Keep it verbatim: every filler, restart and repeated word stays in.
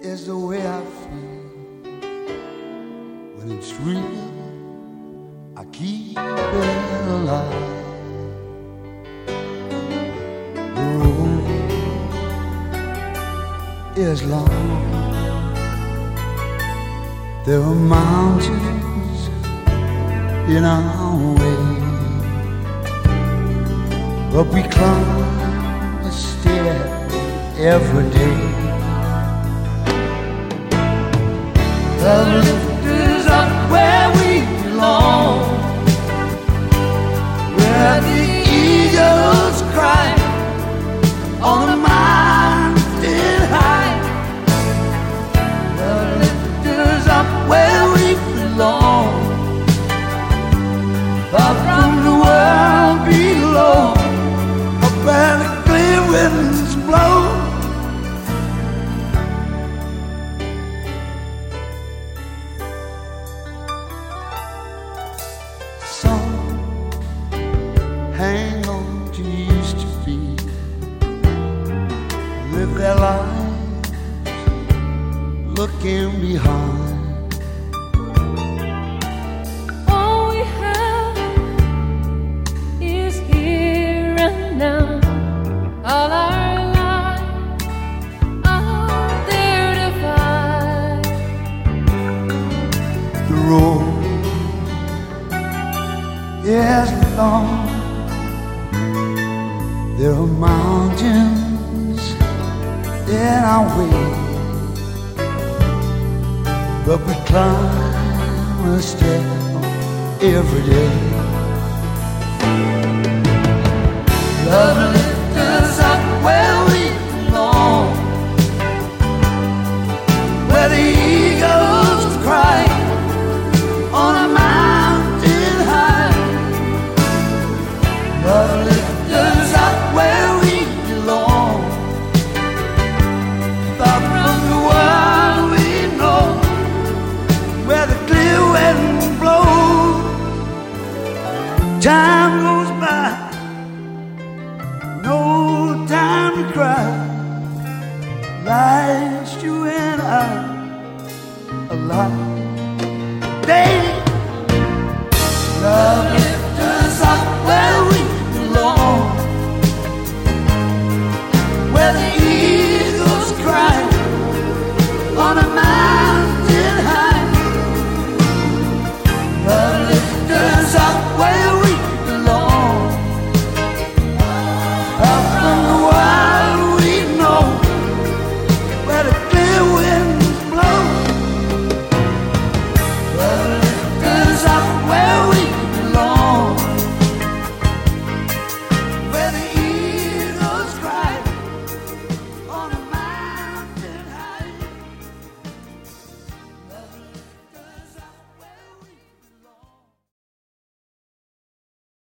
is the way I feel. When it's real, I keep it alive. The road is long. There are mountains in our way, but we climb a stair every day. Love lift us up where we belong, where the eagles cry on the mountain high. Love lift us up where we belong, far from the world below, up where the clear winds blow. Hang on to used to be, live their lives looking behind. All we have is here and now. All our lives are there to find. The road is long. There are mountains in our way, but we climb a step every day. Love lifts us up where we belong, where the eagles cry on a mountain high. Love lifts us up where we belong, far from the world we know, where the clear wind blows. Time goes by, no time to cry. Life's you and I alive.